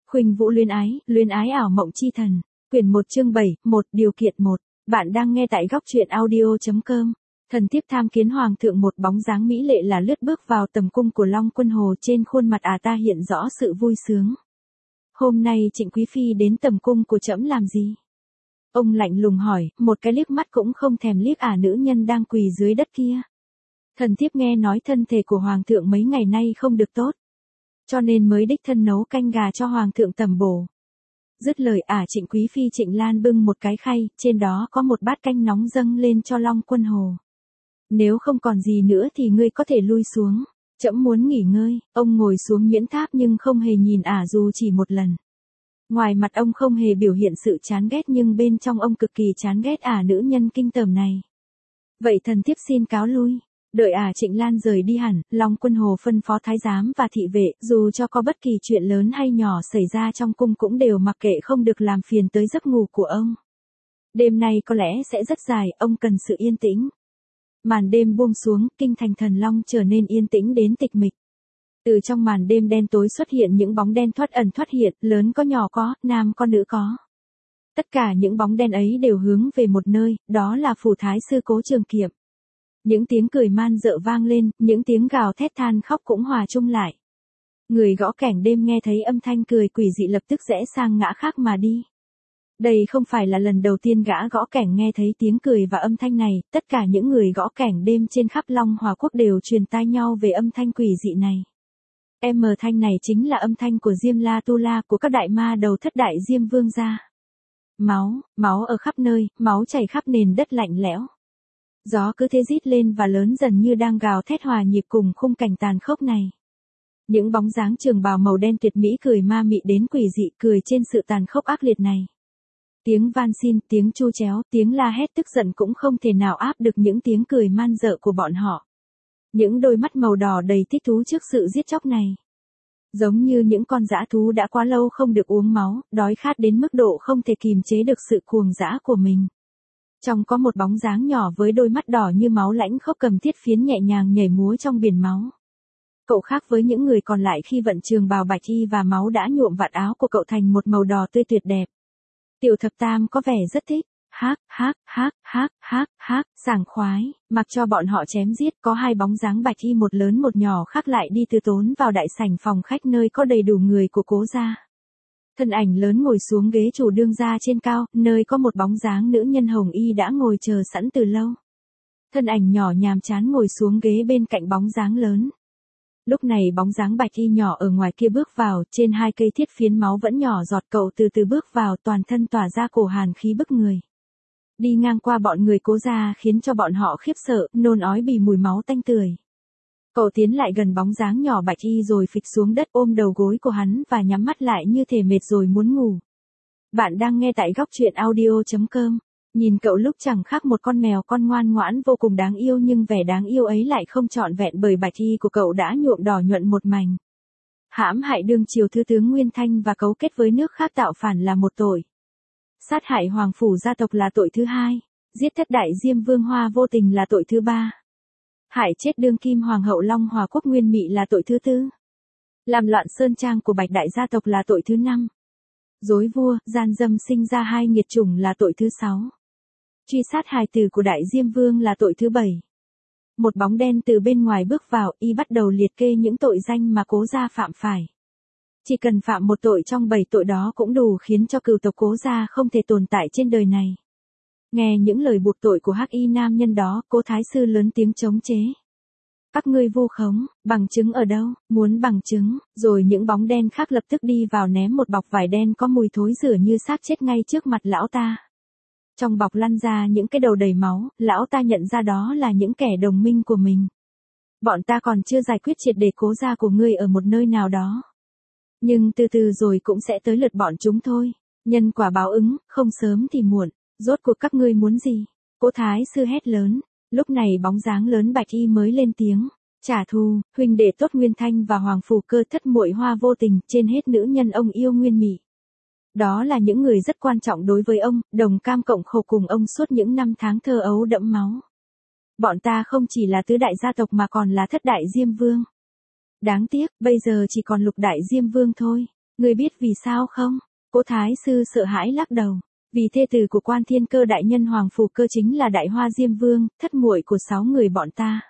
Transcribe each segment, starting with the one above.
Khuynh Vũ luyến ái ảo mộng chi thần. Quyển 1 chương 7, 1 điều kiện 1. Bạn đang nghe tại góc truyện audio.com. Thần thiếp tham kiến hoàng thượng, một bóng dáng mỹ lệ là lướt bước vào tầm cung của Long Quân Hồ, trên khuôn mặt ta hiện rõ sự vui sướng. Hôm nay Trịnh quý phi đến tầm cung của trẫm làm gì? Ông lạnh lùng hỏi, một cái liếc mắt cũng không thèm liếc nữ nhân đang quỳ dưới đất kia. Thần thiếp nghe nói thân thể của hoàng thượng mấy ngày nay không được tốt, cho nên mới đích thân nấu canh gà cho hoàng thượng tẩm bổ. Dứt lời Trịnh quý phi Trịnh Lan bưng một cái khay, trên đó có một bát canh nóng dâng lên cho Long Quân Hồ. Nếu không còn gì nữa thì ngươi có thể lui xuống, trẫm muốn nghỉ ngơi. Ông ngồi xuống nhuyễn tháp nhưng không hề nhìn dù chỉ một lần. Ngoài mặt ông không hề biểu hiện sự chán ghét, nhưng bên trong ông cực kỳ chán ghét nữ nhân kinh tởm này. Vậy thần thiếp xin cáo lui. Đợi Trịnh Lan rời đi hẳn, Long Quân Hồ phân phó thái giám và thị vệ, dù cho có bất kỳ chuyện lớn hay nhỏ xảy ra trong cung cũng đều mặc kệ, không được làm phiền tới giấc ngủ của ông. Đêm nay có lẽ sẽ rất dài, ông cần sự yên tĩnh. Màn đêm buông xuống, kinh thành Thần Long trở nên yên tĩnh đến tịch mịch. Từ trong màn đêm đen tối xuất hiện những bóng đen thoát ẩn thoát hiện, lớn có nhỏ có, nam có nữ có. Tất cả những bóng đen ấy đều hướng về một nơi, đó là phủ thái sư Cố Trường Kiệm. Những tiếng cười man dợ vang lên, những tiếng gào thét than khóc cũng hòa chung lại. Người gõ kẻng đêm nghe thấy âm thanh cười quỷ dị lập tức rẽ sang ngã khác mà đi. Đây không phải là lần đầu tiên gã gõ kẻng nghe thấy tiếng cười và âm thanh này, tất cả những người gõ kẻng đêm trên khắp Long Hòa Quốc đều truyền tai nhau về âm thanh quỷ dị này. Thanh này chính là âm thanh của Diêm La Tu La, của các đại ma đầu thất đại Diêm Vương gia. Máu ở khắp nơi, máu chảy khắp nền đất lạnh lẽo. Gió cứ thế rít lên và lớn dần như đang gào thét hòa nhịp cùng khung cảnh tàn khốc này. Những bóng dáng trường bào màu đen tuyệt mỹ cười ma mị đến quỷ dị, cười trên sự tàn khốc ác liệt này. Tiếng van xin, tiếng chu chéo, tiếng la hét tức giận cũng không thể nào áp được những tiếng cười man dợ của bọn họ. Những đôi mắt màu đỏ đầy thích thú trước sự giết chóc này. Giống như những con dã thú đã quá lâu không được uống máu, đói khát đến mức độ không thể kìm chế được sự cuồng dã của mình. Trong có một bóng dáng nhỏ với đôi mắt đỏ như máu lãnh khốc cầm thiết phiến nhẹ nhàng nhảy múa trong biển máu. Cậu khác với những người còn lại khi vận trường bào bạch y và máu đã nhuộm vạt áo của cậu thành một màu đỏ tươi tuyệt đẹp. Tiểu thập tam có vẻ rất thích. Sảng khoái, mặc cho bọn họ chém giết. Có hai bóng dáng bạch y, một lớn một nhỏ, khác lại đi từ tốn vào đại sảnh phòng khách nơi có đầy đủ người của Cố gia. Thân ảnh lớn ngồi xuống ghế chủ đương gia trên cao, nơi có một bóng dáng nữ nhân hồng y đã ngồi chờ sẵn từ lâu. Thân ảnh nhỏ nhàm chán ngồi xuống ghế bên cạnh bóng dáng lớn. Lúc này bóng dáng bạch y nhỏ ở ngoài kia bước vào, trên hai cây thiết phiến máu vẫn nhỏ giọt, cậu từ từ bước vào, toàn thân tỏa ra cổ hàn khí bức người. Đi ngang qua bọn người Cố gia khiến cho bọn họ khiếp sợ, nôn ói bì mùi máu tanh tưởi. Cậu tiến lại gần bóng dáng nhỏ bạch y rồi phịch xuống đất ôm đầu gối của hắn và nhắm mắt lại như thể mệt rồi muốn ngủ. Bạn đang nghe tại góc truyện audio.com. Nhìn cậu lúc chẳng khác một con mèo con ngoan ngoãn vô cùng đáng yêu, nhưng vẻ đáng yêu ấy lại không trọn vẹn bởi bạch y của cậu đã nhuộm đỏ nhuận một mảnh. Hãm hại đương triều thứ tướng Nguyên Thanh và cấu kết với nước khác tạo phản là một tội. Sát hại hoàng phủ gia tộc là tội thứ hai. Giết thất đại Diêm Vương Hoa vô tình là tội thứ ba. Hại chết đương kim hoàng hậu Long Hòa Quốc Nguyên Mị là tội thứ tư. Làm loạn sơn trang của bạch đại gia tộc là tội thứ năm. Dối vua, gian dâm sinh ra hai nghiệt chủng là tội thứ sáu. Truy sát hài tử của đại Diêm Vương là tội thứ bảy. Một bóng đen từ bên ngoài bước vào, y bắt đầu liệt kê những tội danh mà Cố gia phạm phải. Chỉ cần phạm một tội trong 7 tội đó cũng đủ khiến cho cửu tộc Cố gia không thể tồn tại trên đời này. Nghe những lời buộc tội của hắc y nam nhân đó, Cố thái sư lớn tiếng chống chế. Các ngươi vu khống, bằng chứng ở đâu, muốn bằng chứng? Rồi những bóng đen khác lập tức đi vào ném một bọc vải đen có mùi thối rửa như xác chết ngay trước mặt lão ta. Trong bọc lăn ra những cái đầu đầy máu, lão ta nhận ra đó là những kẻ đồng minh của mình. Bọn ta còn chưa giải quyết triệt để Cố gia của ngươi ở một nơi nào đó. Nhưng từ từ rồi cũng sẽ tới lượt bọn chúng thôi. Nhân quả báo ứng, không sớm thì muộn. Rốt cuộc các ngươi muốn gì? Cố thái sư hét lớn. Lúc này bóng dáng lớn bạch y mới lên tiếng. Trả thù, huynh đệ tốt Nguyên Thanh và hoàng phủ Cơ thất muội Hoa vô tình, trên hết nữ nhân ông yêu Nguyên Mị. Đó là những người rất quan trọng đối với ông, đồng cam cộng khổ cùng ông suốt những năm tháng thơ ấu đẫm máu. Bọn ta không chỉ là tứ đại gia tộc mà còn là thất đại Diêm Vương. Đáng tiếc, bây giờ chỉ còn lục đại Diêm Vương thôi. Ngươi biết vì sao không? Cố Thái Sư sợ hãi lắc đầu. Vì thê tử của Quan Thiên Cơ đại nhân Hoàng Phủ Cơ chính là Đại Hoa Diêm Vương, thất muội của 6 người bọn ta.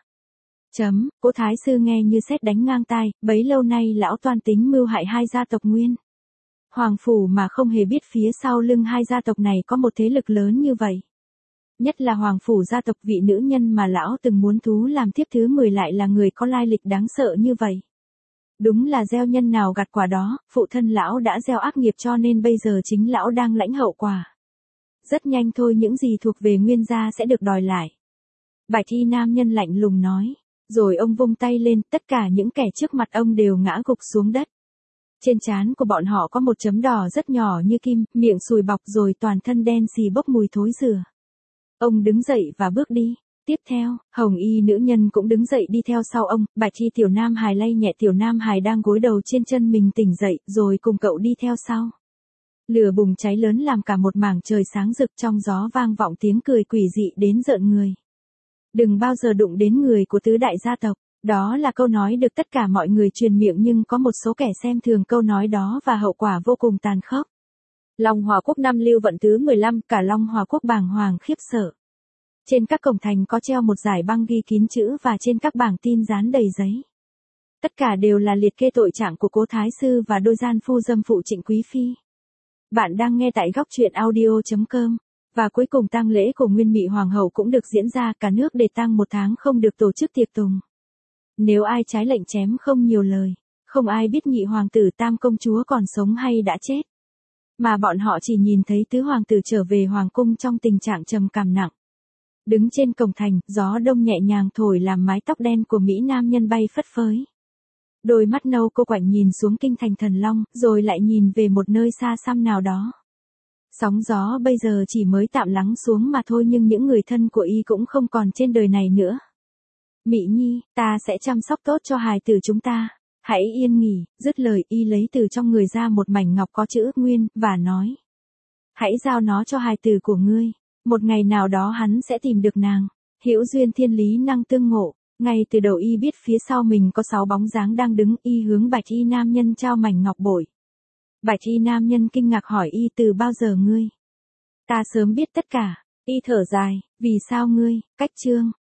Cố Thái Sư nghe như sét đánh ngang tai, bấy lâu nay lão toan tính mưu hại hai gia tộc Nguyên Hoàng Phủ mà không hề biết phía sau lưng hai gia tộc này có một thế lực lớn như vậy. Nhất là Hoàng Phủ gia tộc vị nữ nhân mà lão từng muốn thú làm tiếp thứ 10 lại là người có lai lịch đáng sợ như vậy. Đúng là gieo nhân nào gặt quả đó, phụ thân lão đã gieo ác nghiệp cho nên bây giờ chính lão đang lãnh hậu quả. Rất nhanh thôi những gì thuộc về Nguyên gia sẽ được đòi lại. Bạch y nam nhân lạnh lùng nói. Rồi ông vung tay lên, tất cả những kẻ trước mặt ông đều ngã gục xuống đất. Trên trán của bọn họ có một chấm đỏ rất nhỏ như kim, miệng sùi bọc rồi toàn thân đen xì bốc mùi thối rửa. Ông đứng dậy và bước đi. Tiếp theo, hồng y nữ nhân cũng đứng dậy đi theo sau ông, bạch y tiểu nam hài lay nhẹ tiểu nam hài đang gối đầu trên chân mình tỉnh dậy, rồi cùng cậu đi theo sau. Lửa bùng cháy lớn làm cả một mảng trời sáng rực, trong gió vang vọng tiếng cười quỷ dị đến rợn người. Đừng bao giờ đụng đến người của tứ đại gia tộc. Đó là câu nói được tất cả mọi người truyền miệng nhưng có một số kẻ xem thường câu nói đó và hậu quả vô cùng tàn khốc. Long Hòa Quốc năm Lưu Vận thứ 15, cả Long Hòa Quốc bàng hoàng khiếp sợ. Trên các cổng thành có treo một dải băng ghi kín chữ và trên các bảng tin dán đầy giấy. Tất cả đều là liệt kê tội trạng của Cố Thái Sư và đôi gian phu dâm phụ Trịnh Quý Phi. Bạn đang nghe tại góc truyện audio.com. Và cuối cùng tang lễ của Nguyên Mị Hoàng hậu cũng được diễn ra, cả nước để tang 1 tháng không được tổ chức tiệc tùng. Nếu ai trái lệnh chém không nhiều lời, không ai biết nhị hoàng tử Tam công chúa còn sống hay đã chết. Mà bọn họ chỉ nhìn thấy tứ hoàng tử trở về hoàng cung trong tình trạng trầm cảm nặng. Đứng trên cổng thành, gió đông nhẹ nhàng thổi làm mái tóc đen của Mỹ nam nhân bay phất phới. Đôi mắt nâu cô quạnh nhìn xuống kinh thành Thần Long, rồi lại nhìn về một nơi xa xăm nào đó. Sóng gió bây giờ chỉ mới tạm lắng xuống mà thôi nhưng những người thân của y cũng không còn trên đời này nữa. Mị Nhi, ta sẽ chăm sóc tốt cho hài tử chúng ta. Hãy yên nghỉ, dứt lời y lấy từ trong người ra một mảnh ngọc có chữ Nguyên, và nói. Hãy giao nó cho hài tử của ngươi. Một ngày nào đó hắn sẽ tìm được nàng. Hữu duyên thiên lý năng tương ngộ. Ngay từ đầu y biết phía sau mình có 6 bóng dáng đang đứng, y hướng bạch y nam nhân trao mảnh ngọc bội. Bạch y nam nhân kinh ngạc hỏi y từ bao giờ ngươi? Ta sớm biết tất cả. Y thở dài, vì sao ngươi? Cách chương.